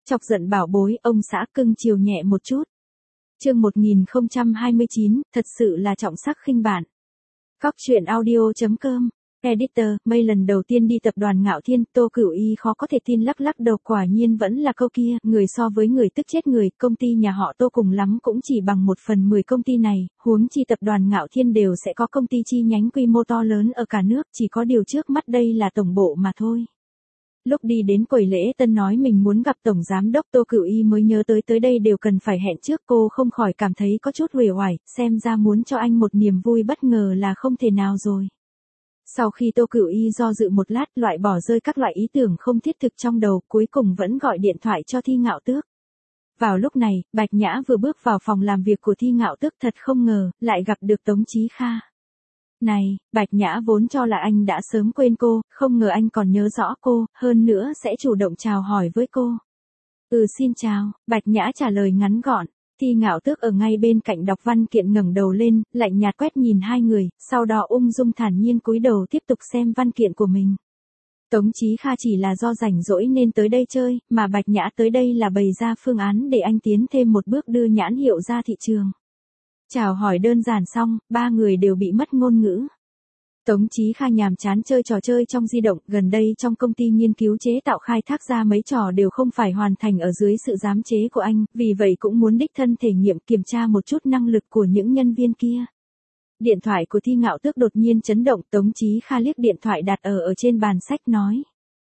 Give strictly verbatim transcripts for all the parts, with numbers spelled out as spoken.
Chọc giận bảo bối, ông xã cưng chiều nhẹ một chút. Chương một nghìn không trăm hai mươi chín, thật sự là trọng sắc khinh bạn. Cóc truyện audio chấm com. Editor, mấy lần đầu tiên đi tập đoàn Ngạo Thiên, Tô Cửu Y khó có thể tin lắc lắc đầu, quả nhiên vẫn là câu kia, người so với người tức chết người, công ty nhà họ Tô cùng lắm cũng chỉ bằng một phần mười công ty này, huống chi tập đoàn Ngạo Thiên đều sẽ có công ty chi nhánh quy mô to lớn ở cả nước, chỉ có điều trước mắt đây là tổng bộ mà thôi. Lúc đi đến quầy lễ tân nói mình muốn gặp tổng giám đốc, Tô Cửu Y mới nhớ tới tới đây đều cần phải hẹn trước, cô không khỏi cảm thấy có chút uể oải, xem ra muốn cho anh một niềm vui bất ngờ là không thể nào rồi. Sau khi Tô Cửu Y do dự một lát, loại bỏ rơi các loại ý tưởng không thiết thực trong đầu, cuối cùng vẫn gọi điện thoại cho Thi Ngạo Tước. Vào lúc này, Bạch Nhã vừa bước vào phòng làm việc của Thi Ngạo Tước, thật không ngờ, lại gặp được Tống Chí Kha. Này, Bạch Nhã vốn cho là anh đã sớm quên cô, không ngờ anh còn nhớ rõ cô, hơn nữa sẽ chủ động chào hỏi với cô. Ừ, xin chào, Bạch Nhã trả lời ngắn gọn. Thi Ngạo Tước ở ngay bên cạnh đọc văn kiện ngẩng đầu lên, lạnh nhạt quét nhìn hai người, sau đó ung dung thản nhiên cúi đầu tiếp tục xem văn kiện của mình. Tống Chí Kha chỉ là do rảnh rỗi nên tới đây chơi, mà Bạch Nhã tới đây là bày ra phương án để anh tiến thêm một bước đưa nhãn hiệu ra thị trường. Chào hỏi đơn giản xong, ba người đều bị mất ngôn ngữ. Tống Chí Kha nhàm chán chơi trò chơi trong di động, gần đây trong công ty nghiên cứu chế tạo khai thác ra mấy trò đều không phải hoàn thành ở dưới sự giám chế của anh, vì vậy cũng muốn đích thân thể nghiệm kiểm tra một chút năng lực của những nhân viên kia. Điện thoại của Thi Ngạo Tước đột nhiên chấn động, Tống Chí Kha liếc điện thoại đặt ở ở trên bàn sách nói.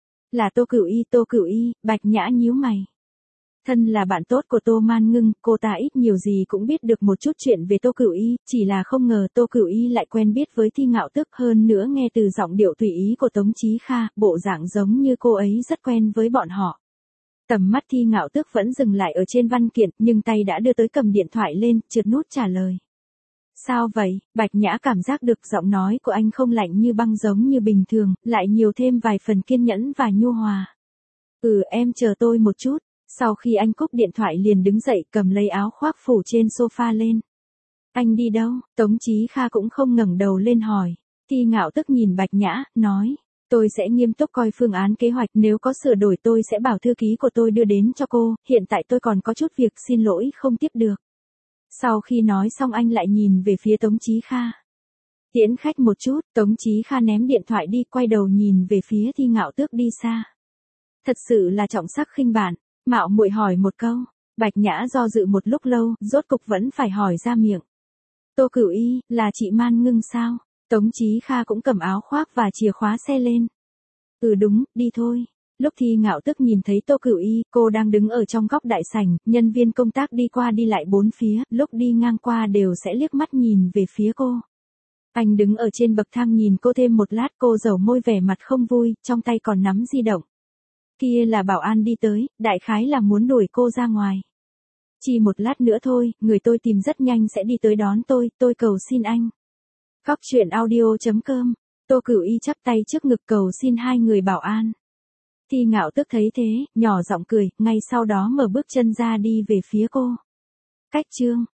Là Tô Cửu Y, Tô Cửu Y, Bạch Nhã nhíu mày. Thân là bạn tốt của Tô Man Ngưng, cô ta ít nhiều gì cũng biết được một chút chuyện về Tô Cửu Y, chỉ là không ngờ Tô Cửu Y lại quen biết với Thi Ngạo Tước, hơn nữa nghe từ giọng điệu tùy ý của Tống Chí Kha, bộ dạng giống như cô ấy rất quen với bọn họ. Tầm mắt Thi Ngạo Tước vẫn dừng lại ở trên văn kiện, nhưng tay đã đưa tới cầm điện thoại lên, trượt nút trả lời. Sao vậy? Bạch Nhã cảm giác được giọng nói của anh không lạnh như băng giống như bình thường, lại nhiều thêm vài phần kiên nhẫn và nhu hòa. Ừ, em chờ tôi một chút. Sau khi anh cúp điện thoại liền đứng dậy cầm lấy áo khoác phủ trên sofa lên. Anh đi đâu? Tống Chí Kha cũng không ngẩng đầu lên hỏi. Thi Ngạo Tước nhìn Bạch Nhã, nói. Tôi sẽ nghiêm túc coi phương án kế hoạch, nếu có sửa đổi tôi sẽ bảo thư ký của tôi đưa đến cho cô, hiện tại tôi còn có chút việc, xin lỗi không tiếp được. Sau khi nói xong anh lại nhìn về phía Tống Chí Kha. Tiễn khách một chút, Tống Chí Kha ném điện thoại đi, quay đầu nhìn về phía Thi Ngạo Tước đi xa. Thật sự là trọng sắc khinh bạn. Mạo muội hỏi một câu, Bạch Nhã do dự một lúc lâu, rốt cục vẫn phải hỏi ra miệng. Tô Cửu Y, là chị Man Ngưng sao? Tống Chí Kha cũng cầm áo khoác và chìa khóa xe lên. Ừ đúng, đi thôi. Lúc Thi Ngạo Tước nhìn thấy Tô Cửu Y, cô đang đứng ở trong góc đại sảnh, nhân viên công tác đi qua đi lại bốn phía, lúc đi ngang qua đều sẽ liếc mắt nhìn về phía cô. Anh đứng ở trên bậc thang nhìn cô thêm một lát, cô dầu môi vẻ mặt không vui, trong tay còn nắm di động. Kia là bảo an đi tới, đại khái là muốn đuổi cô ra ngoài. Chỉ một lát nữa thôi, người tôi tìm rất nhanh sẽ đi tới đón tôi, tôi cầu xin anh. Cóc truyện audio chấm com. Tô Cửu Y chắp tay trước ngực cầu xin hai người bảo an. Thi Ngạo Tước thấy thế, nhỏ giọng cười, ngay sau đó mở bước chân ra đi về phía cô. Cách chương.